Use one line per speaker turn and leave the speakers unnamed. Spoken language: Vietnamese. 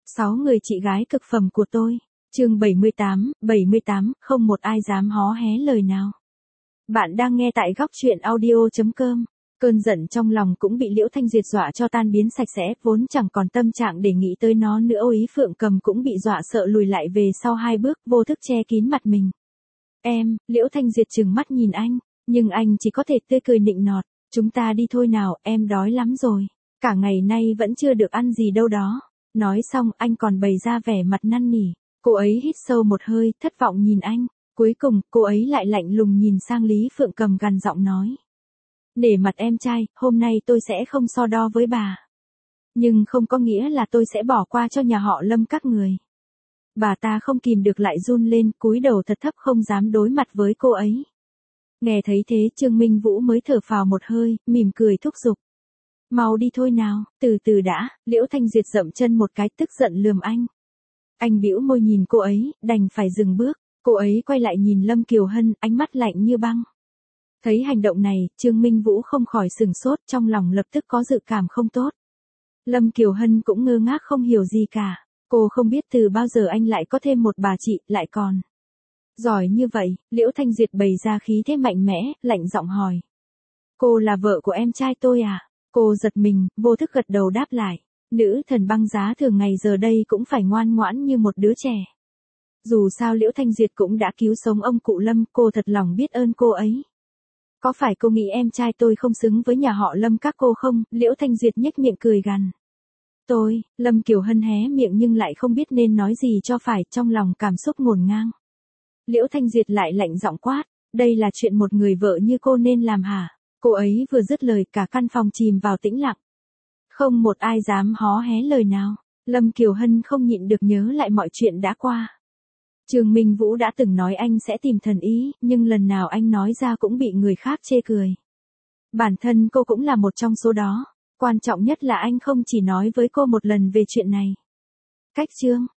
6 người chị gái cực phẩm của tôi. Chương 78, không một ai dám hó hé lời nào. Bạn đang nghe tại góc truyện audio.com. Cơn giận trong lòng cũng bị Liễu Thanh Duyệt dọa cho tan biến sạch sẽ, vốn chẳng còn tâm trạng để nghĩ tới nó nữa. Ý Phượng Cầm cũng bị dọa sợ lùi lại về sau 2 bước, vô thức che kín mặt mình. Em, Liễu Thanh Duyệt trừng mắt nhìn anh, nhưng anh chỉ có thể tươi cười nịnh nọt. Chúng ta đi thôi nào, em đói lắm rồi. Cả ngày nay vẫn chưa được ăn gì đâu đó. Nói xong anh còn bày ra vẻ mặt năn nỉ. Cô ấy hít sâu một hơi, thất vọng nhìn anh. Cuối cùng, cô ấy lại lạnh lùng nhìn sang Lý Phượng Cầm gằn giọng nói. Nể mặt em trai, hôm nay tôi sẽ không so đo với bà. Nhưng không có nghĩa là tôi sẽ bỏ qua cho nhà họ Lâm các người. Bà ta không kìm được lại run lên, cúi đầu thật thấp không dám đối mặt với cô ấy. Nghe thấy thế Trương Minh Vũ mới thở phào một hơi, mỉm cười thúc giục. Mau đi thôi nào, từ từ đã. Liễu Thanh Duyệt dậm chân một cái tức giận lườm anh. Anh bĩu môi nhìn cô ấy, đành phải dừng bước. Cô ấy quay lại nhìn Lâm Kiều Hân, ánh mắt lạnh như băng. Thấy hành động này, Trương Minh Vũ không khỏi sừng sốt, trong lòng lập tức có dự cảm không tốt. Lâm Kiều Hân cũng ngơ ngác không hiểu gì cả. Cô không biết từ bao giờ anh lại có thêm một bà chị, lại còn giỏi như vậy. Liễu Thanh Duyệt bày ra khí thế mạnh mẽ, lạnh giọng hỏi. Cô là vợ của em trai tôi à? Cô giật mình, vô thức gật đầu đáp lại. Nữ thần băng giá thường ngày giờ đây cũng phải ngoan ngoãn như một đứa trẻ. Dù sao Liễu Thanh Duyệt cũng đã cứu sống ông cụ Lâm, cô thật lòng biết ơn cô ấy. Có phải cô nghĩ em trai tôi không xứng với nhà họ Lâm các cô không? Liễu Thanh Duyệt nhếch miệng cười gằn. Lâm Kiều Hân hé miệng nhưng lại không biết nên nói gì cho phải, trong lòng cảm xúc ngổn ngang. Liễu Thanh Duyệt lại lạnh giọng quát, đây là chuyện một người vợ như cô nên làm hả? Cô ấy vừa dứt lời cả căn phòng chìm vào tĩnh lặng. Không một ai dám hó hé lời nào. Lâm Kiều Hân không nhịn được nhớ lại mọi chuyện đã qua. Trương Minh Vũ đã từng nói anh sẽ tìm thần y, nhưng lần nào anh nói ra cũng bị người khác chê cười. Bản thân cô cũng là một trong số đó. Quan trọng nhất là anh không chỉ nói với cô một lần về chuyện này. Cách chương